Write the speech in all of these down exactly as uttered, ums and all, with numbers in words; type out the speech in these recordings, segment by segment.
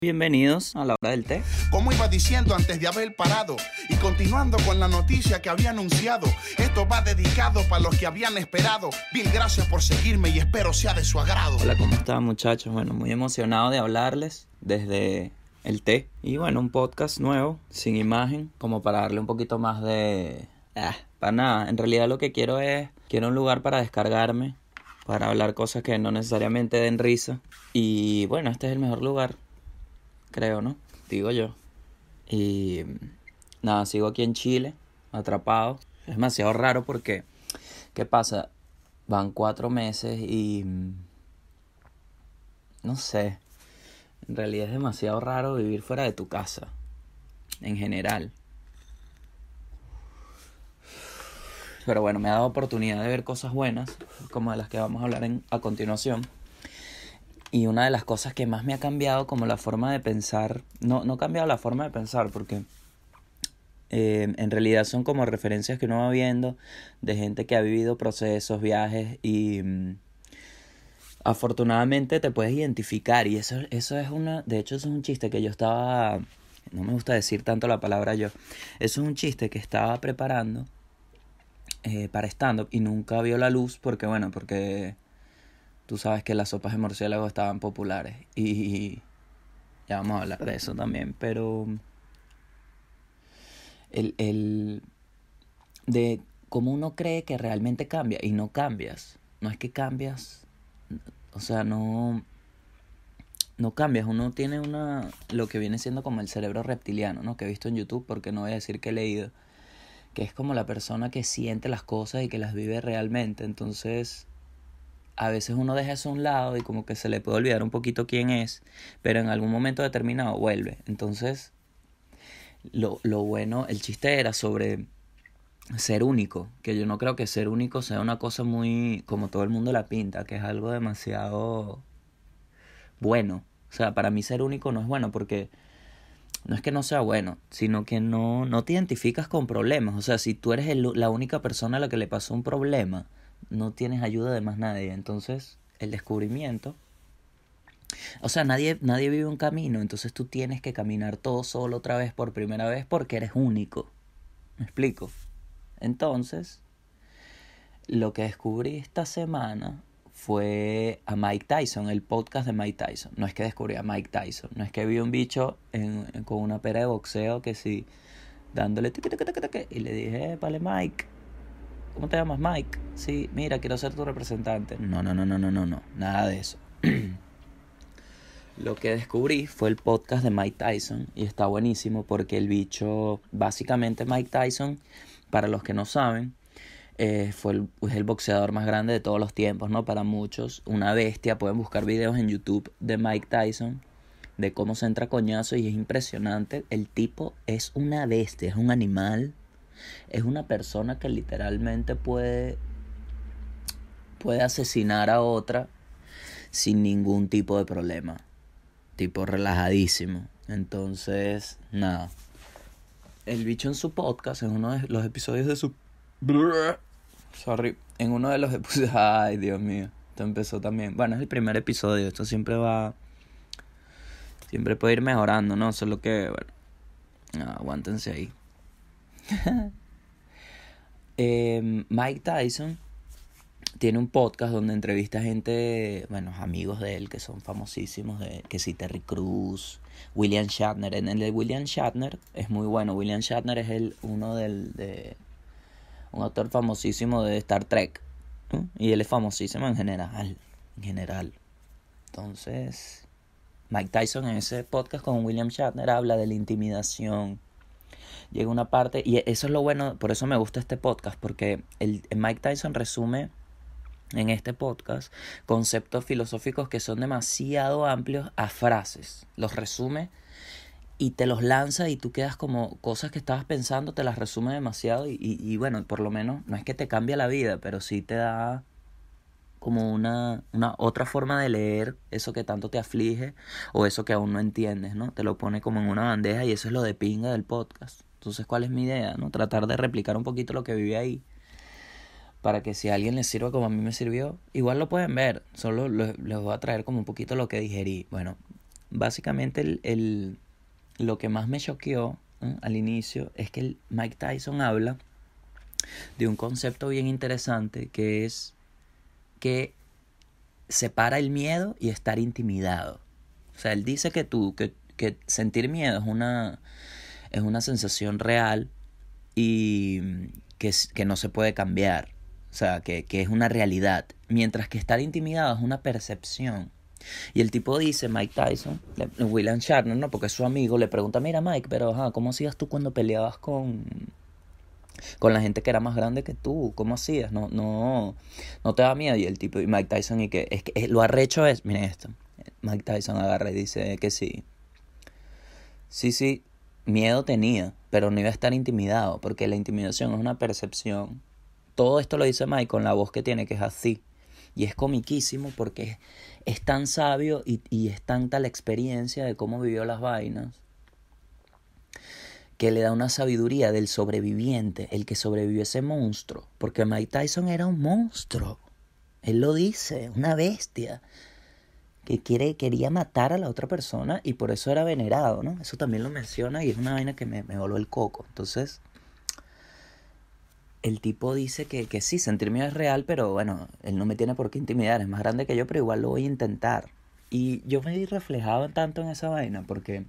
Bienvenidos a la hora del té. Como iba diciendo antes de haber parado y continuando con la noticia que había anunciado, esto va dedicado para los que habían esperado. Mil gracias por seguirme y espero sea de su agrado. Hola, ¿cómo están, muchachos? Bueno, muy emocionado de hablarles desde el té. Y bueno, un podcast nuevo, sin imagen, como para darle un poquito más de... Ah, para nada, en realidad lo que quiero es... Quiero un lugar para descargarme, para hablar cosas que no necesariamente den risa. Y bueno, este es el mejor lugar. Creo, ¿no? Digo yo. Y nada, sigo aquí en Chile, atrapado. Es demasiado raro porque, ¿qué pasa? Van cuatro meses y... No sé. En realidad es demasiado raro vivir fuera de tu casa. En general. Pero bueno, me ha dado oportunidad de ver cosas buenas, como de las que vamos a hablar en, a continuación. Y una de las cosas que más me ha cambiado como la forma de pensar, no, no ha cambiado la forma de pensar porque eh, en realidad son como referencias que uno va viendo de gente que ha vivido procesos, viajes y mm, afortunadamente te puedes identificar y eso, eso es una, de hecho eso es un chiste que yo estaba, no me gusta decir tanto la palabra yo, eso es un chiste que estaba preparando eh, para stand-up y nunca vio la luz porque bueno, porque... Tú sabes que las sopas de murciélago estaban populares y ya vamos a hablar de eso también, pero el, el de cómo uno cree que realmente cambia y no cambias, no es que cambias, o sea, no, no cambias, uno tiene una, lo que viene siendo como el cerebro reptiliano, ¿no? Que he visto en YouTube, porque no voy a decir que he leído, que es como la persona que siente las cosas y que las vive realmente, entonces... A veces uno deja eso a un lado y como que se le puede olvidar un poquito quién es, pero en algún momento determinado vuelve. Entonces, lo, lo bueno, el chiste era sobre ser único, que yo no creo que ser único sea una cosa muy, como todo el mundo la pinta, que es algo demasiado bueno. O sea, para mí ser único no es bueno porque no es que no sea bueno, sino que no, no te identificas con problemas. O sea, si tú eres el, la única persona a la que le pasó un problema, no tienes ayuda de más nadie. Entonces, el descubrimiento... O sea, nadie, nadie vive un camino. Entonces tú tienes que caminar todo solo otra vez por primera vez porque eres único. ¿Me explico? Entonces, lo que descubrí esta semana fue a Mike Tyson, el podcast de Mike Tyson. No es que descubrí a Mike Tyson. No es que vi un bicho en, en, con una pera de boxeo que sí, dándole... Tique, tique, tique, tique, y le dije, vale, Mike... ¿Cómo te llamas, Mike? Sí, mira, quiero ser tu representante. No, no, no, no, no, no, no. Nada de eso. Lo que descubrí fue el podcast de Mike Tyson. Y está buenísimo porque el bicho... Básicamente Mike Tyson, para los que no saben, eh, fue el, es el boxeador más grande de todos los tiempos, ¿no? Para muchos, una bestia. Pueden buscar videos en YouTube de Mike Tyson, de cómo se entra coñazo y es impresionante. El tipo es una bestia, es un animal... Es una persona que literalmente puede, puede asesinar a otra sin ningún tipo de problema. Tipo relajadísimo. Entonces, nada. El bicho en su podcast, en uno de los episodios de su... Sorry. En uno de los episodios... Ay, Dios mío. Esto empezó también... Bueno, es el primer episodio. Esto siempre va... Siempre puede ir mejorando, ¿no? Solo que, bueno... No, aguántense ahí. eh, Mike Tyson tiene un podcast donde entrevista a gente, bueno, amigos de él que son famosísimos, de, que sí, Terry Crews, William Shatner. En el de William Shatner es muy bueno. William Shatner es el uno del de un actor famosísimo de Star Trek, ¿no? Y él es famosísimo en general, en general. Entonces, Mike Tyson en ese podcast con William Shatner habla de la intimidación. Llega una parte, y eso es lo bueno, por eso me gusta este podcast, porque el, el Mike Tyson resume en este podcast conceptos filosóficos que son demasiado amplios a frases. Los resume y te los lanza y tú quedas como cosas que estabas pensando, te las resume demasiado y, y, y bueno, por lo menos no es que te cambia la vida, pero sí te da como una, una otra forma de leer eso que tanto te aflige o eso que aún no entiendes, ¿no? Te lo pone como en una bandeja y eso es lo de pinga del podcast. Entonces, ¿cuál es mi idea? ¿No? Tratar de replicar un poquito lo que viví ahí para que si a alguien les sirva como a mí me sirvió, igual lo pueden ver. Solo les, les voy a traer como un poquito lo que digerí. Bueno, básicamente el, el, lo que más me choqueó, ¿eh?, al inicio es que el Mike Tyson habla de un concepto bien interesante que es que separa el miedo y estar intimidado. O sea, él dice que tú, que, que sentir miedo es una, es una sensación real y que, que no se puede cambiar. O sea, que, que es una realidad. Mientras que estar intimidado es una percepción. Y el tipo dice, Mike Tyson, William Shatner, ¿no?, porque es su amigo, le pregunta, mira Mike, pero ajá, ¿cómo hacías tú cuando peleabas con, con la gente que era más grande que tú? ¿Cómo hacías? No, no, no te da miedo. Y el tipo, y Mike Tyson, y que es que lo arrecho es, miren esto, Mike Tyson agarra y dice que sí. Sí, sí, miedo tenía, pero no iba a estar intimidado, porque la intimidación es una percepción. Todo esto lo dice Mike con la voz que tiene, que es así. Y es comiquísimo porque es, es tan sabio y, y es tanta la experiencia de cómo vivió las vainas, que le da una sabiduría del sobreviviente, el que sobrevivió ese monstruo. Porque Mike Tyson era un monstruo. Él lo dice, una bestia que quiere, quería matar a la otra persona y por eso era venerado, ¿no? Eso también lo menciona y es una vaina que me, me voló el coco. Entonces, el tipo dice que, que sí, sentir miedo es real, pero bueno, él no me tiene por qué intimidar, es más grande que yo, pero igual lo voy a intentar. Y yo me vi reflejado tanto en esa vaina porque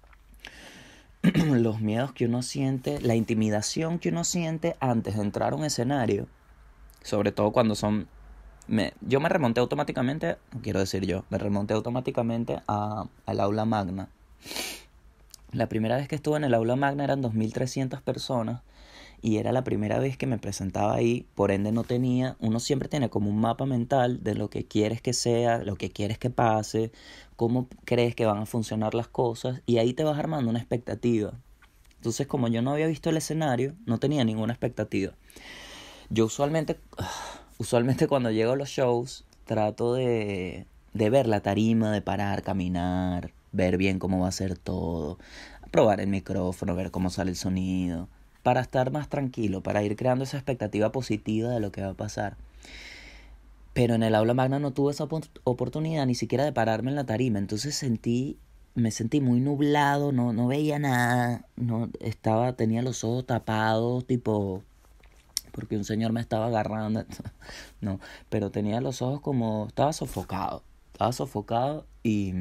los miedos que uno siente, la intimidación que uno siente antes de entrar a un escenario, sobre todo cuando son... Me, yo me remonté automáticamente, no quiero decir yo, me remonté automáticamente a, al aula magna. La primera vez que estuve en el aula magna eran dos mil trescientas personas y era la primera vez que me presentaba ahí, por ende no tenía, uno siempre tiene como un mapa mental de lo que quieres que sea, lo que quieres que pase, cómo crees que van a funcionar las cosas y ahí te vas armando una expectativa. Entonces, como yo no había visto el escenario, no tenía ninguna expectativa. Yo usualmente, usualmente cuando llego a los shows trato de, de ver la tarima, de parar, caminar, ver bien cómo va a ser todo, probar el micrófono, ver cómo sale el sonido, para estar más tranquilo, para ir creando esa expectativa positiva de lo que va a pasar. Pero en el aula magna no tuve esa op- oportunidad ni siquiera de pararme en la tarima, entonces sentí, me sentí muy nublado, no, no veía nada, no estaba, tenía los ojos tapados, tipo, porque un señor me estaba agarrando, no, pero tenía los ojos como, estaba sofocado, estaba sofocado y,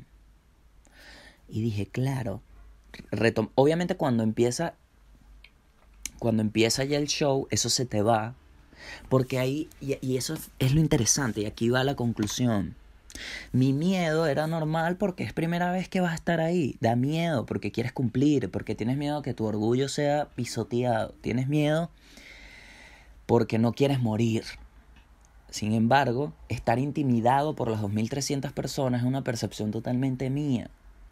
y dije, claro, retom- obviamente cuando empieza Cuando empieza ya el show, eso se te va. Porque ahí, y, y eso es, es lo interesante, y aquí va la conclusión. Mi miedo era normal porque es primera vez que vas a estar ahí. Da miedo porque quieres cumplir, porque tienes miedo que tu orgullo sea pisoteado. Tienes miedo porque no quieres morir. Sin embargo, estar intimidado por las dos mil trescientas personas es una percepción totalmente mía.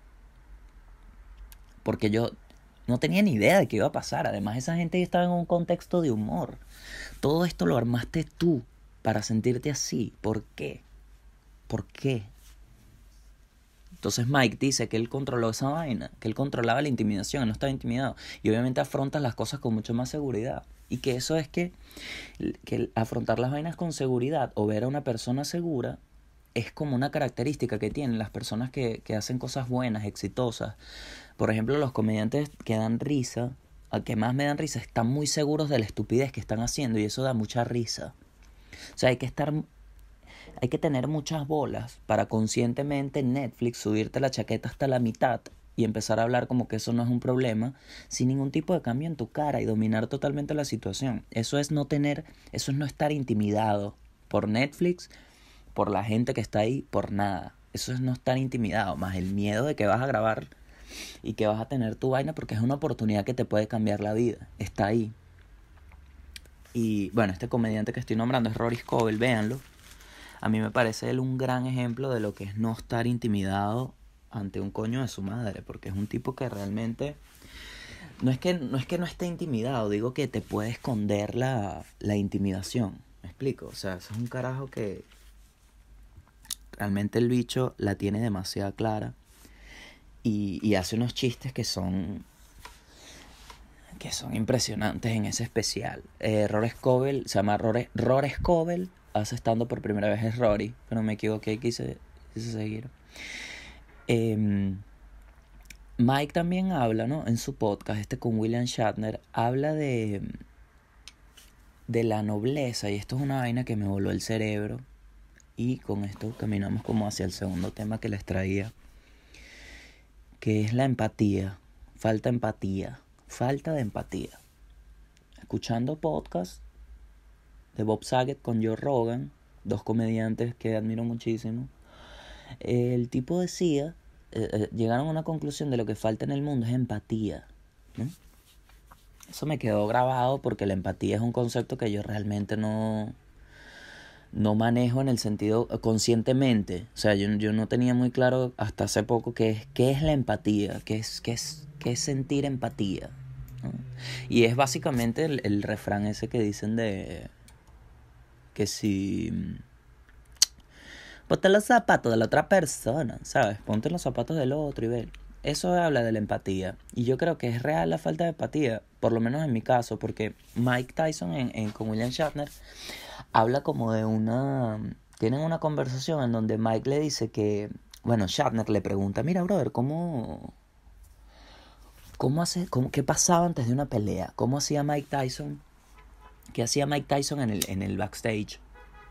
Porque yo... no tenía ni idea de qué iba a pasar. Además, esa gente estaba en un contexto de humor. Todo esto lo armaste tú para sentirte así. ¿Por qué? ¿Por qué? Entonces Mike dice que él controló esa vaina, que él controlaba la intimidación, él no estaba intimidado. Y obviamente afrontas las cosas con mucho más seguridad. Y que eso es que, que afrontar las vainas con seguridad o ver a una persona segura es como una característica que tienen las personas que, que hacen cosas buenas, exitosas. Por ejemplo, los comediantes que dan risa, al que más me dan risa, están muy seguros de la estupidez que están haciendo y eso da mucha risa. O sea, hay que estar, hay que tener muchas bolas para conscientemente en Netflix subirte la chaqueta hasta la mitad y empezar a hablar como que eso no es un problema, sin ningún tipo de cambio en tu cara y dominar totalmente la situación. Eso es no tener, eso es no estar intimidado por Netflix, por la gente que está ahí, por nada. Eso es no estar intimidado, más el miedo de que vas a grabar y que vas a tener tu vaina porque es una oportunidad que te puede cambiar la vida. Está ahí. Y bueno, este comediante que estoy nombrando es Rory Scovel, véanlo. A mí me parece él un gran ejemplo de lo que es no estar intimidado ante un coño de su madre, porque es un tipo que realmente no es que no, es que no esté intimidado, digo que te puede esconder la, la intimidación. ¿Me explico? O sea, eso es un carajo que realmente el bicho la tiene demasiado clara. Y, y hace unos chistes que son que son impresionantes en ese especial. Eh, Rory Scovel, se llama Rory, Rory Scovel, hace estando por primera vez es Rory, pero me equivoqué y quise, quise seguir. Eh, Mike también habla, ¿no? En su podcast, este con William Shatner, habla de, de la nobleza, y esto es una vaina que me voló el cerebro, y con esto caminamos como hacia el segundo tema que les traía, que es la empatía, falta empatía, falta de empatía. Escuchando podcast de Bob Saget con Joe Rogan, dos comediantes que admiro muchísimo, el tipo decía, eh, eh, llegaron a una conclusión de lo que falta en el mundo es empatía, ¿no? Eso me quedó grabado porque la empatía es un concepto que yo realmente no, no manejo en el sentido conscientemente. O sea, yo, yo no tenía muy claro hasta hace poco qué es, qué es la empatía, qué es, qué es, qué es sentir empatía, ¿no? Y es básicamente el, el refrán ese que dicen de que si ponte los zapatos de la otra persona, ¿sabes? Ponte los zapatos del otro y ve. Eso habla de la empatía. Y yo creo que es real la falta de empatía, por lo menos en mi caso, porque Mike Tyson en, en, con William Shatner habla como de una... Tienen una conversación en donde Mike le dice que... Bueno, Shatner le pregunta, mira, brother, ¿cómo... ¿Cómo hace, cómo, ¿Qué pasaba antes de una pelea? ¿Cómo hacía Mike Tyson? ¿Qué hacía Mike Tyson en el, en el backstage?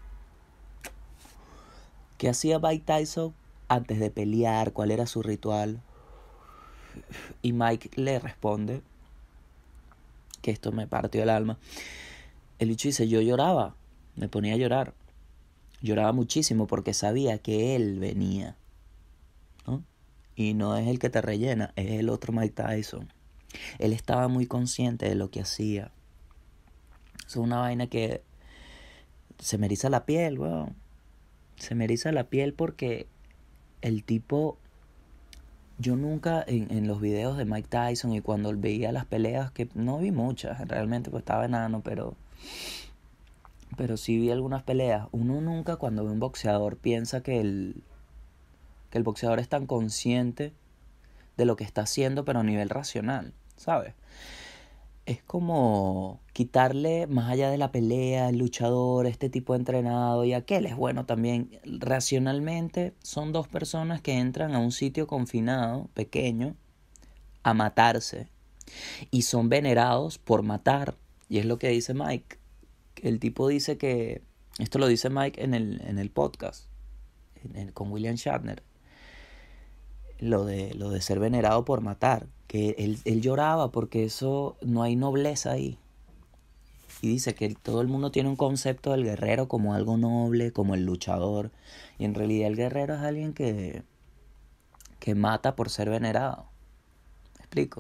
¿Qué hacía Mike Tyson antes de pelear? ¿Cuál era su ritual? Y Mike le responde, que esto me partió el alma. El bicho dice, yo lloraba, me ponía a llorar. Lloraba muchísimo porque sabía que él venía, ¿no? Y no es el que te rellena, es el otro Mike Tyson. Él estaba muy consciente de lo que hacía. Eso es una vaina que se me eriza la piel, weón. Se me eriza la piel porque el tipo... Yo nunca en, en los videos de Mike Tyson y cuando veía las peleas, que no vi muchas, realmente pues estaba enano, pero... Pero sí vi algunas peleas. Uno nunca cuando ve un boxeador piensa que el, que el boxeador es tan consciente de lo que está haciendo, pero a nivel racional, ¿sabes? Es como quitarle, más allá de la pelea, el luchador, este tipo de entrenado y aquel es bueno también. Racionalmente son dos personas que entran a un sitio confinado, pequeño, a matarse. Y son venerados por matar. Y es lo que dice Mike. El tipo dice que... Esto lo dice Mike en el, en el podcast, en el, con William Shatner. Lo de, lo de ser venerado por matar. Que él, él lloraba porque eso no hay nobleza ahí. Y dice que todo el mundo tiene un concepto del guerrero como algo noble, como el luchador. Y en realidad el guerrero es alguien que, que mata por ser venerado. ¿Me explico?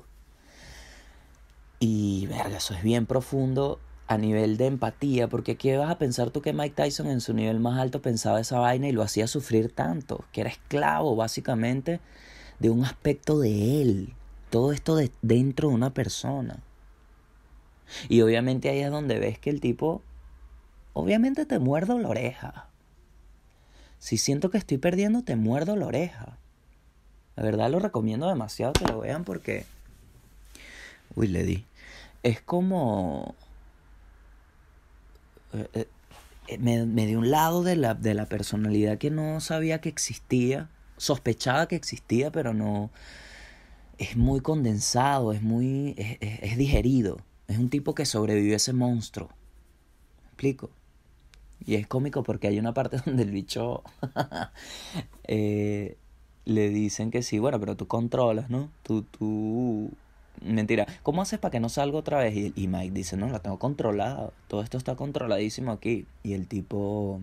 Y verga, eso es bien profundo a nivel de empatía, porque ¿qué vas a pensar tú que Mike Tyson en su nivel más alto pensaba esa vaina y lo hacía sufrir tanto? Que era esclavo básicamente de un aspecto de él. Todo esto de dentro de una persona. Y obviamente ahí es donde ves que el tipo obviamente te muerdo la oreja. Si siento que estoy perdiendo, te muerdo la oreja. La verdad lo recomiendo demasiado que lo vean porque... Uy, le di. Es como... Eh, eh, me, me dio un lado de la, de la personalidad que no sabía que existía. Sospechaba que existía, pero no... Es muy condensado, es muy... Es, es, es digerido. Es un tipo que sobrevivió a ese monstruo. ¿Me explico? Y es cómico porque hay una parte donde el bicho... eh, le dicen que sí, bueno, pero tú controlas, ¿no? Tú, tú... Mentira. ¿Cómo haces para que no salga otra vez? Y, y Mike dice, no, la tengo controlada. Todo esto está controladísimo aquí. Y el tipo...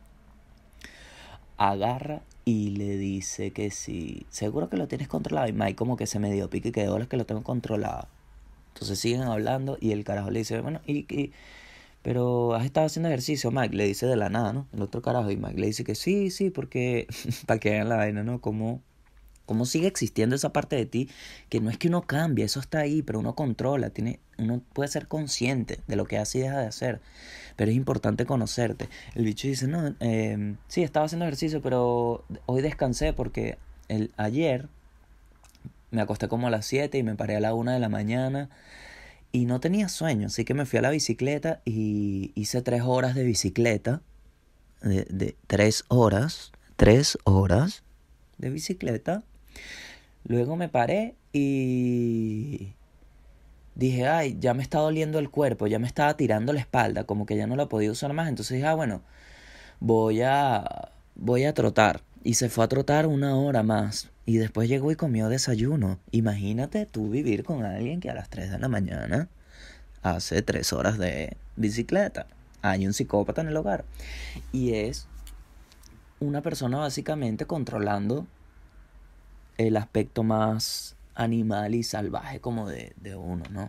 agarra y le dice que sí, seguro que lo tienes controlado. Y Mike como que se medio pique y que de bolas que lo tengo controlado. Entonces siguen hablando y el carajo le dice, bueno, y, y pero has estado haciendo ejercicio, Mike, le dice de la nada, ¿no? El otro carajo, y Mike le dice que sí, sí, porque para que vean la vaina, ¿no? Como cómo sigue existiendo esa parte de ti, que no es que uno cambie, eso está ahí, pero uno controla, tiene, uno puede ser consciente de lo que hace y deja de hacer, pero es importante conocerte. El bicho dice, no, eh, sí, estaba haciendo ejercicio, pero hoy descansé porque el, ayer me acosté como a las siete y me paré a la una de la mañana y no tenía sueño, así que me fui a la bicicleta y hice tres horas de bicicleta, de, de tres horas, tres horas de bicicleta. Luego me paré y dije, ay, ya me está doliendo el cuerpo, ya me estaba tirando la espalda, como que ya no la podía usar más. Entonces dije, ah, bueno, voy a, voy a trotar. Y se fue a trotar una hora más. Y después llegó y comió desayuno. Imagínate tú vivir con alguien que a las tres de la mañana hace tres horas de bicicleta. Hay un psicópata en el hogar. Y es una persona básicamente controlando el aspecto más animal y salvaje como de, de uno, ¿no?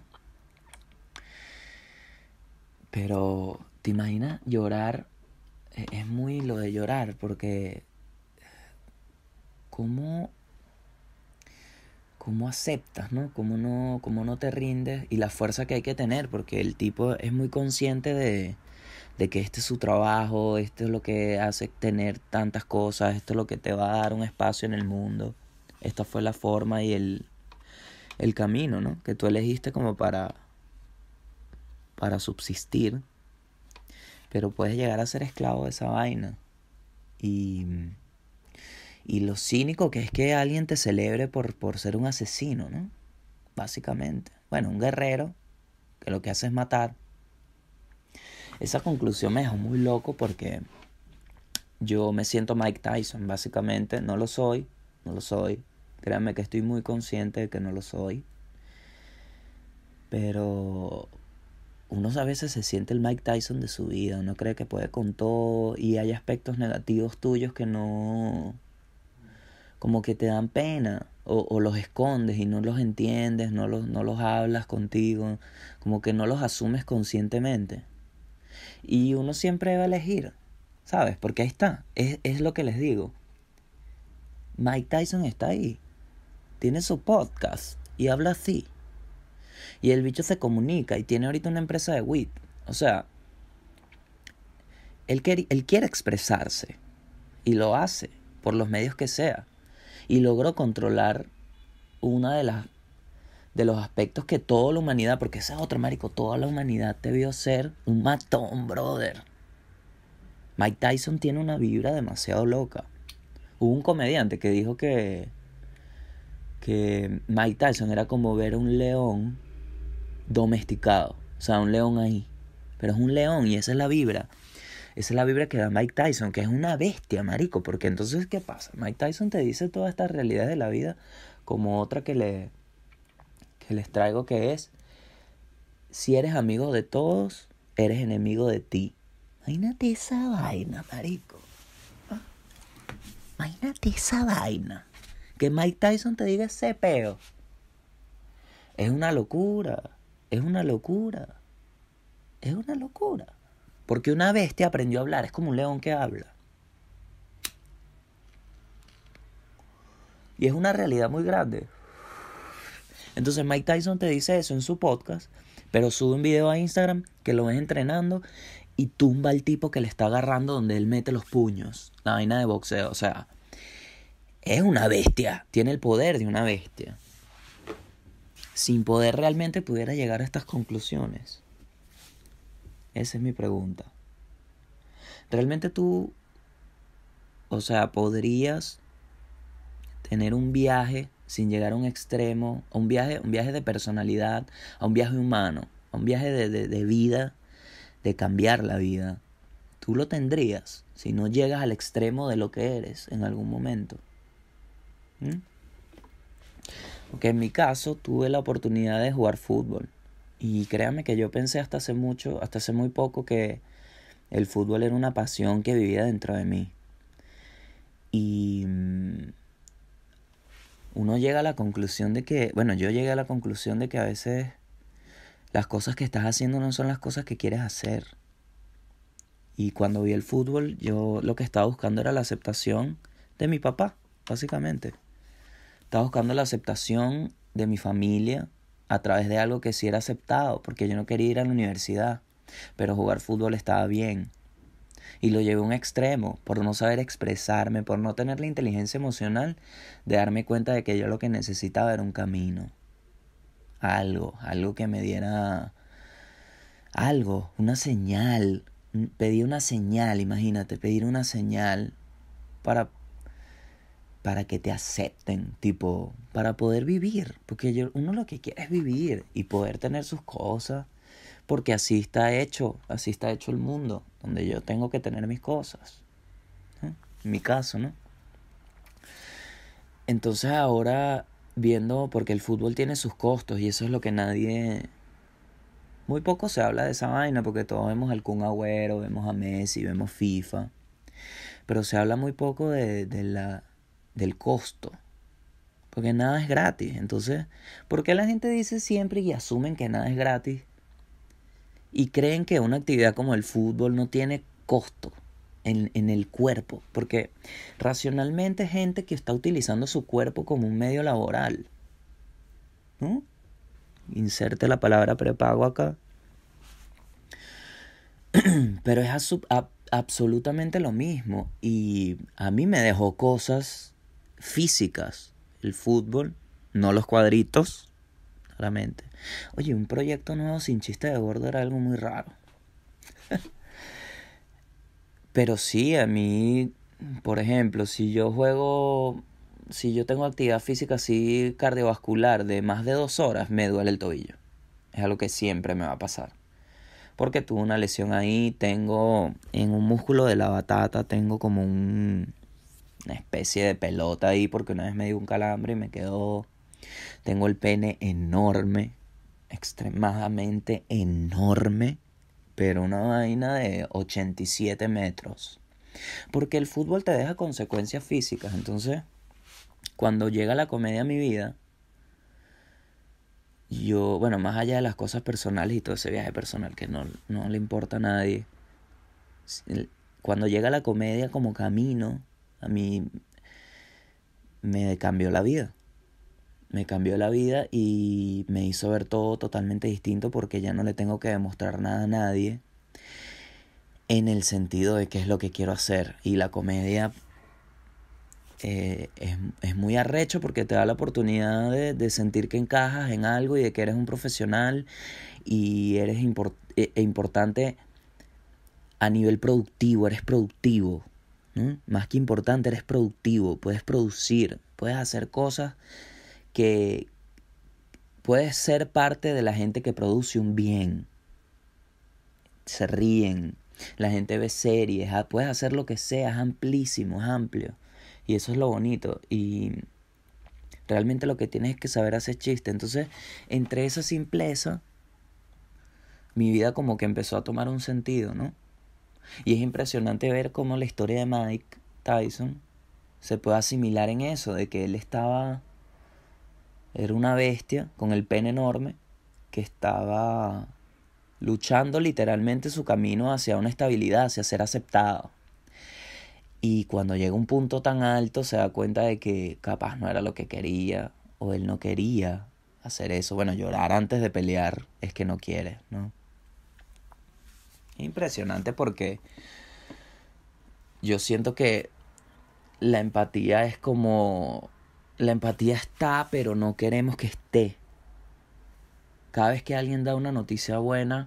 Pero, ¿te imaginas llorar? Es muy lo de llorar, porque ¿cómo, cómo aceptas, ¿no? ¿Cómo no, cómo no te rindes? Y la fuerza que hay que tener, porque el tipo es muy consciente de, de que este es su trabajo, esto es lo que hace tener tantas cosas, esto es lo que te va a dar un espacio en el mundo. Esta fue la forma y el, el camino, ¿no? Que tú elegiste como para, para subsistir. Pero puedes llegar a ser esclavo de esa vaina. Y, y lo cínico que es que alguien te celebre por, por ser un asesino, ¿no? Básicamente. Bueno, un guerrero que lo que hace es matar. Esa conclusión me dejó muy loco porque yo me siento Mike Tyson, básicamente. No lo soy, no lo soy. Créanme que estoy muy consciente de que no lo soy. Pero uno a veces se siente el Mike Tyson de su vida. Uno cree que puede con todo y hay aspectos negativos tuyos que no... como que te dan pena. O, o los escondes y no los entiendes, no los, no los hablas contigo. Como que no los asumes conscientemente. Y uno siempre va a elegir, ¿sabes? Porque ahí está. Es, es lo que les digo. Mike Tyson está ahí. Tiene su podcast y habla así. Y el bicho se comunica y tiene ahorita una empresa de weed. O sea, él quiere, él quiere expresarse. Y lo hace por los medios que sea. Y logró controlar una de las de los aspectos que toda la humanidad, porque esa es otra, marico, toda la humanidad debió ser un matón, brother. Mike Tyson tiene una vibra demasiado loca. Hubo un comediante que dijo que que Mike Tyson era como ver un león domesticado. O sea, un león ahí. Pero es un león y esa es la vibra. Esa es la vibra que da Mike Tyson, que es una bestia, marico. Porque entonces, ¿qué pasa? Mike Tyson te dice todas estas realidades de la vida como otra que, le, que les traigo, que es: si eres amigo de todos, eres enemigo de ti. Imagínate esa vaina, marico. ¿Ah? Imagínate esa vaina. Que Mike Tyson te diga ese peo. Es una locura. Es una locura. Es una locura. Porque una bestia aprendió a hablar. Es como un león que habla. Y es una realidad muy grande. Entonces Mike Tyson te dice eso en su podcast, pero sube un video a Instagram que lo ves entrenando y tumba al tipo que le está agarrando donde él mete los puños. La vaina de boxeo. O sea, es una bestia. Tiene el poder de una bestia. Sin poder realmente pudiera llegar a estas conclusiones. Esa es mi pregunta. ¿Realmente tú, o sea, podrías tener un viaje sin llegar a un extremo, a un viaje, un viaje de personalidad, a un viaje humano, a un viaje de, de, de vida, de cambiar la vida? Tú lo tendrías si no llegas al extremo de lo que eres en algún momento. ¿Mm? Porque en mi caso tuve la oportunidad de jugar fútbol. Y créanme que yo pensé hasta hace mucho, hasta hace muy poco, que el fútbol era una pasión que vivía dentro de mí. Y uno llega a la conclusión de que, bueno, yo llegué a la conclusión de que a veces las cosas que estás haciendo no son las cosas que quieres hacer. Y cuando vi el fútbol, yo lo que estaba buscando era la aceptación de mi papá, básicamente. Estaba buscando la aceptación de mi familia a través de algo que sí era aceptado, porque yo no quería ir a la universidad, pero jugar fútbol estaba bien. Y lo llevé a un extremo, por no saber expresarme, por no tener la inteligencia emocional de darme cuenta de que yo lo que necesitaba era un camino. Algo, algo que me diera algo, una señal. Pedí una señal, imagínate, pedir una señal para, para que te acepten, tipo, para poder vivir. Porque yo, uno lo que quiere es vivir y poder tener sus cosas. Porque así está hecho, así está hecho el mundo, donde yo tengo que tener mis cosas. ¿Eh? En mi caso, ¿no? Entonces ahora viendo, porque el fútbol tiene sus costos y eso es lo que nadie... Muy poco se habla de esa vaina porque todos vemos al Kun Agüero, vemos a Messi, vemos FIFA. Pero se habla muy poco de, de la, del costo. Porque nada es gratis. Entonces, ¿por qué la gente dice siempre y asumen que nada es gratis? Y creen que una actividad como el fútbol no tiene costo en, en el cuerpo. Porque racionalmente hay gente que está utilizando su cuerpo como un medio laboral. ¿No? Inserte la palabra prepago acá. Pero es asu- a- absolutamente lo mismo. Y a mí me dejó cosas físicas. El fútbol, no los cuadritos, claramente. Oye, un proyecto nuevo sin chiste de gordo era algo muy raro. Pero sí, a mí, por ejemplo, si yo juego, si yo tengo actividad física así cardiovascular de más de dos horas, me duele el tobillo. Es algo que siempre me va a pasar. Porque tuve una lesión ahí, tengo en un músculo de la batata, tengo como un, una especie de pelota ahí, porque una vez me dio un calambre y me quedó, tengo el pene enorme, extremadamente enorme, pero una vaina de ochenta y siete metros. Porque el fútbol te deja consecuencias físicas, entonces cuando llega la comedia a mi vida, yo, bueno, más allá de las cosas personales y todo ese viaje personal que no, no le importa a nadie, cuando llega la comedia como camino, a mí me cambió la vida. Me cambió la vida y me hizo ver todo totalmente distinto porque ya no le tengo que demostrar nada a nadie en el sentido de qué es lo que quiero hacer. Y la comedia eh, es, es muy arrecho porque te da la oportunidad de, de sentir que encajas en algo y de que eres un profesional y eres import, eh, importante a nivel productivo, eres productivo, ¿no? Más que importante, eres productivo, puedes producir, puedes hacer cosas que puedes ser parte de la gente que produce un bien. Se ríen, la gente ve series, puedes hacer lo que sea, es amplísimo, es amplio. Y eso es lo bonito. Y realmente lo que tienes es que saber hacer chiste. Entonces, entre esa simpleza, mi vida como que empezó a tomar un sentido, ¿no? Y es impresionante ver cómo la historia de Mike Tyson se puede asimilar en eso, de que él estaba... Era una bestia con el pene enorme que estaba luchando literalmente su camino hacia una estabilidad, hacia ser aceptado. Y cuando llega a un punto tan alto se da cuenta de que capaz no era lo que quería o él no quería hacer eso. Bueno, llorar antes de pelear es que no quiere, ¿no? Es impresionante porque yo siento que la empatía es como... La empatía está, pero no queremos que esté. Cada vez que alguien da una noticia buena,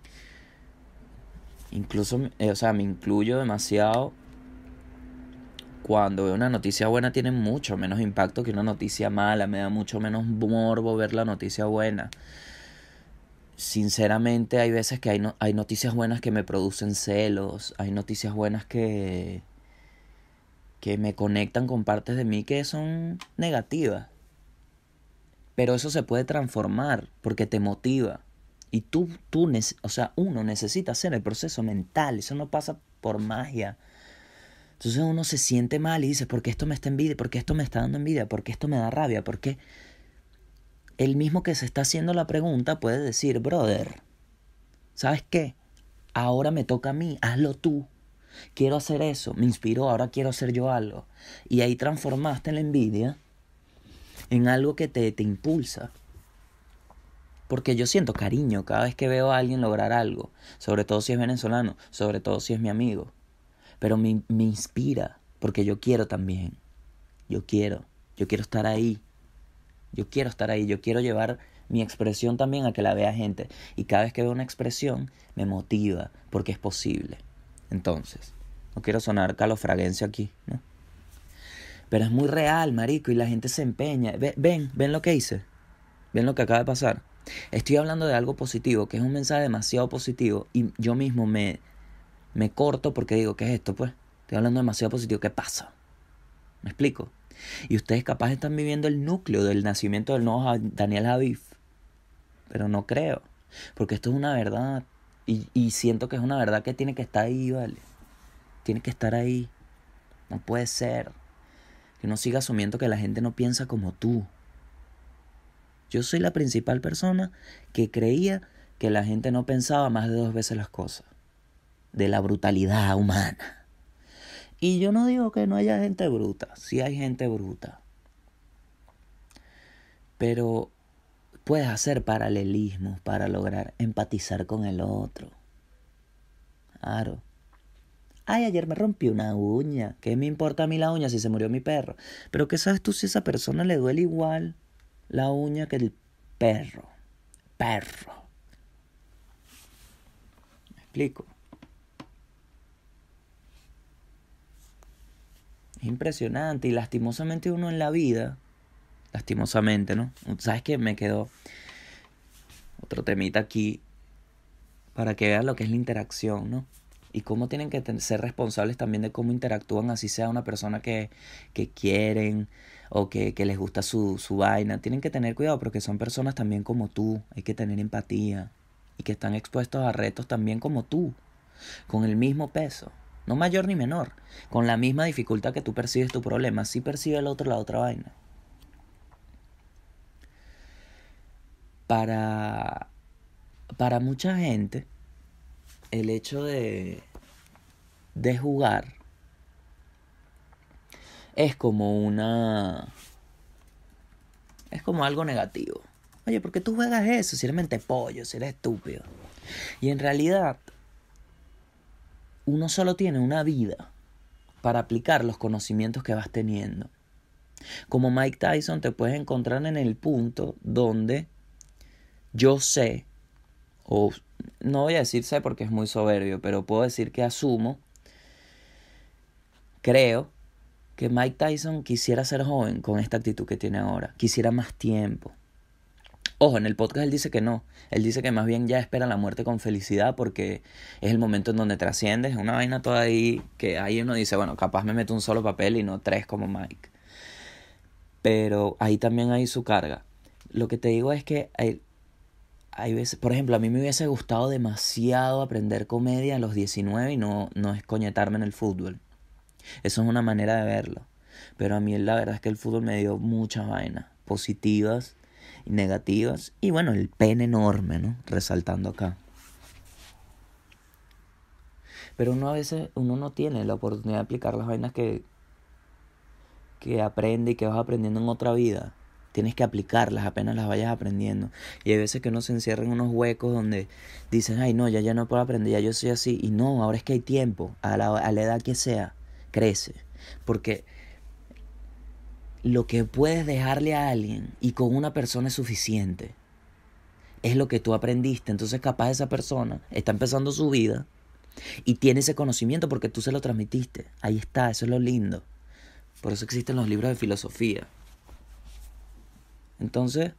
incluso, eh, o sea, me incluyo demasiado. Cuando veo una noticia buena tiene mucho menos impacto que una noticia mala. Me da mucho menos morbo ver la noticia buena. Sinceramente hay veces que hay, no, hay noticias buenas que me producen celos. Hay noticias buenas que... que me conectan con partes de mí que son negativas. Pero eso se puede transformar porque te motiva. Y tú, tú o sea, uno necesita hacer el proceso mental. Eso no pasa por magia. Entonces uno se siente mal y dice, ¿por qué esto me está envidia? ¿Por qué esto me está dando envidia? ¿Por qué esto me da rabia? ¿Por qué? El mismo que se está haciendo la pregunta puede decir, brother, ¿sabes qué? Ahora me toca a mí, hazlo tú. Quiero hacer eso, me inspiró, ahora quiero hacer yo algo. Y ahí transformaste la envidia en algo que te, te impulsa. Porque yo siento cariño cada vez que veo a alguien lograr algo. Sobre todo si es venezolano, sobre todo si es mi amigo. Pero me, me inspira, porque yo quiero también. Yo quiero, yo quiero estar ahí. Yo quiero estar ahí, yo quiero llevar mi expresión también a que la vea gente. Y cada vez que veo una expresión, me motiva, porque es posible. Entonces, no quiero sonar calofraguense aquí, ¿no? Pero es muy real, marico, y la gente se empeña. Ve- Ven, ven lo que hice. Ven lo que acaba de pasar. Estoy hablando de algo positivo, que es un mensaje demasiado positivo, y yo mismo me, me corto porque digo, ¿qué es esto, pues? Estoy hablando demasiado positivo, ¿qué pasa? ¿Me explico? Y ustedes capaz están viviendo el núcleo del nacimiento del nuevo Daniel Javif. Pero no creo. Porque esto es una verdad. Y, y siento que es una verdad que tiene que estar ahí, ¿vale? Tiene que estar ahí. No puede ser. Que uno siga asumiendo que la gente no piensa como tú. Yo soy la principal persona que creía que la gente no pensaba más de dos veces las cosas. De la brutalidad humana. Y yo no digo que no haya gente bruta. Sí hay gente bruta. Pero puedes hacer paralelismos para lograr empatizar con el otro. Claro. Ay, ayer me rompí una uña. ¿Qué me importa a mí la uña si se murió mi perro? Pero ¿qué sabes tú si a esa persona le duele igual la uña que el perro? Perro. ¿Me explico? Es impresionante y lastimosamente uno en la vida, lastimosamente, ¿no? ¿Sabes qué? Me quedó otro temita aquí para que vean lo que es la interacción, ¿no? Y cómo tienen que ser responsables también de cómo interactúan, así sea una persona que, que quieren o que, que les gusta su, su vaina. Tienen que tener cuidado porque son personas también como tú. Hay que tener empatía. Y que están expuestos a retos también como tú. Con el mismo peso. No mayor ni menor. Con la misma dificultad que tú percibes tu problema. Así percibe el otro la otra vaina. Para, para mucha gente, el hecho de, de jugar es como una... es como algo negativo. Oye, ¿por qué tú juegas eso? Si eres mente pollo, si eres estúpido. Y en realidad, uno solo tiene una vida para aplicar los conocimientos que vas teniendo. Como Mike Tyson, te puedes encontrar en el punto donde yo sé, o no voy a decir sé porque es muy soberbio, pero puedo decir que asumo, creo, que Mike Tyson quisiera ser joven con esta actitud que tiene ahora. Quisiera más tiempo. Ojo, en el podcast él dice que no. Él dice que más bien ya espera la muerte con felicidad porque es el momento en donde trasciendes. Es una vaina toda ahí que ahí uno dice, bueno, capaz me meto un solo papel y no tres como Mike. Pero ahí también hay su carga. Lo que te digo es que hay, hay veces, por ejemplo, a mí me hubiese gustado demasiado aprender comedia a los diecinueve y no, no escoñetarme en el fútbol. Eso es una manera de verlo. Pero a mí la verdad es que el fútbol me dio muchas vainas positivas y negativas. Y bueno, el pene enorme, ¿no? Resaltando acá. Pero uno a veces, uno no tiene la oportunidad de aplicar las vainas que, que aprende y que vas aprendiendo en otra vida. Tienes que aplicarlas apenas las vayas aprendiendo. Y hay veces que uno se encierra en unos huecos donde dicen, ay no, ya ya no puedo aprender, ya yo soy así. Y no, ahora es que hay tiempo, a la, a la edad que sea, crece. Porque lo que puedes dejarle a alguien y con una persona es suficiente. Es lo que tú aprendiste. Entonces capaz esa persona está empezando su vida y tiene ese conocimiento porque tú se lo transmitiste. Ahí está, eso es lo lindo. Por eso existen los libros de filosofía. Entonces,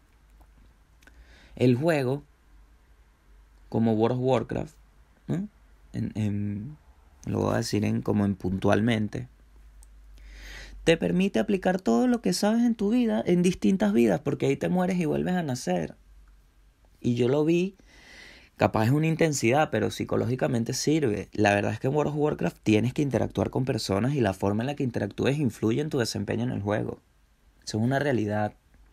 el juego, como World of Warcraft, ¿no? en, en, lo voy a decir en, como en puntualmente, te permite aplicar todo lo que sabes en tu vida, en distintas vidas, porque ahí te mueres y vuelves a nacer. Y yo lo vi, capaz es una intensidad, pero psicológicamente sirve. La verdad es que en World of Warcraft tienes que interactuar con personas y la forma en la que interactúes influye en tu desempeño en el juego. Eso es una realidad.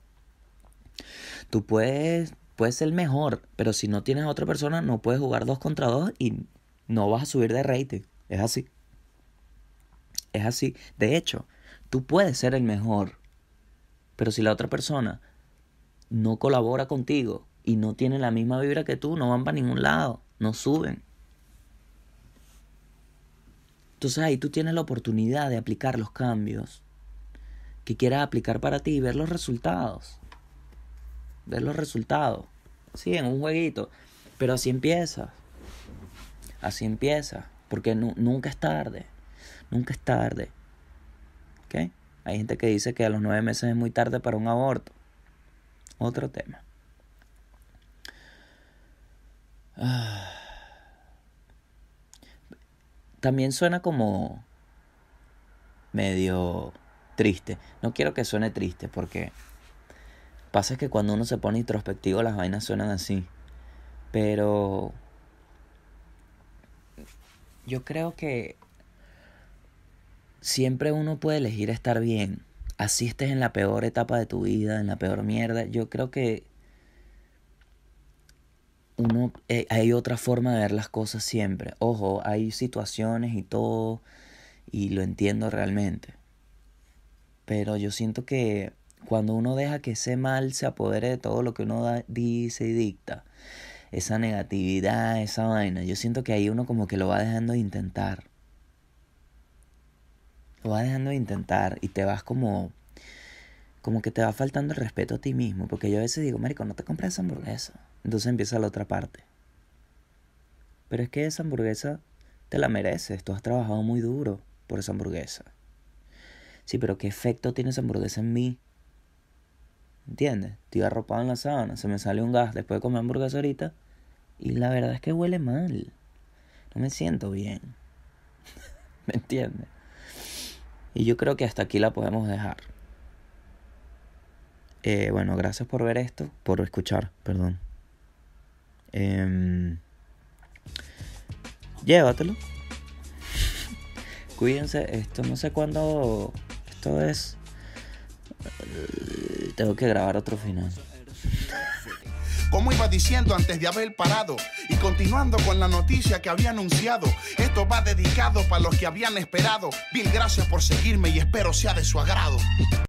Tú puedes, puedes ser el mejor, pero si no tienes a otra persona, no puedes jugar dos contra dos y no vas a subir de rating. Es así. Es así. De hecho, tú puedes ser el mejor, pero si la otra persona no colabora contigo y no tiene la misma vibra que tú, no van para ningún lado, no suben. Entonces ahí tú tienes la oportunidad de aplicar los cambios que quieras aplicar para ti y ver los resultados. Ver los resultados. Sí, en un jueguito. Pero así empieza. Así empieza. Porque nu- nunca es tarde. Nunca es tarde. ¿Ok? Hay gente que dice que a los nueve meses es muy tarde para un aborto. Otro tema. Ah. También suena como medio triste. No quiero que suene triste porque pasa que cuando uno se pone introspectivo las vainas suenan así. Pero yo creo que siempre uno puede elegir estar bien. Así estés en la peor etapa de tu vida, en la peor mierda. Yo creo que uno eh, hay otra forma de ver las cosas siempre. Ojo, hay situaciones y todo, y lo entiendo realmente. Pero yo siento que cuando uno deja que ese mal se apodere de todo lo que uno da, dice y dicta, esa negatividad, esa vaina, yo siento que ahí uno como que lo va dejando de intentar. Lo vas dejando de intentar y te vas como... Como que te va faltando el respeto a ti mismo. Porque yo a veces digo, marico, no te compres esa hamburguesa. Entonces empieza la otra parte. Pero es que esa hamburguesa te la mereces. Tú has trabajado muy duro por esa hamburguesa. Sí, pero ¿qué efecto tiene esa hamburguesa en mí? ¿Entiendes? Estoy arropado en la sábana. Se me sale un gas después de comer hamburguesa ahorita. Y la verdad es que huele mal. No me siento bien. ¿Me entiendes? Y yo creo que hasta aquí la podemos dejar. Eh, bueno, gracias por ver esto, por escuchar, perdón. Eh, llévatelo. Cuídense, esto no sé cuándo. Esto es. Eh, tengo que grabar otro final. Como iba diciendo antes de haber parado y continuando con la noticia que había anunciado, esto va dedicado para los que habían esperado. Mil gracias por seguirme y espero sea de su agrado.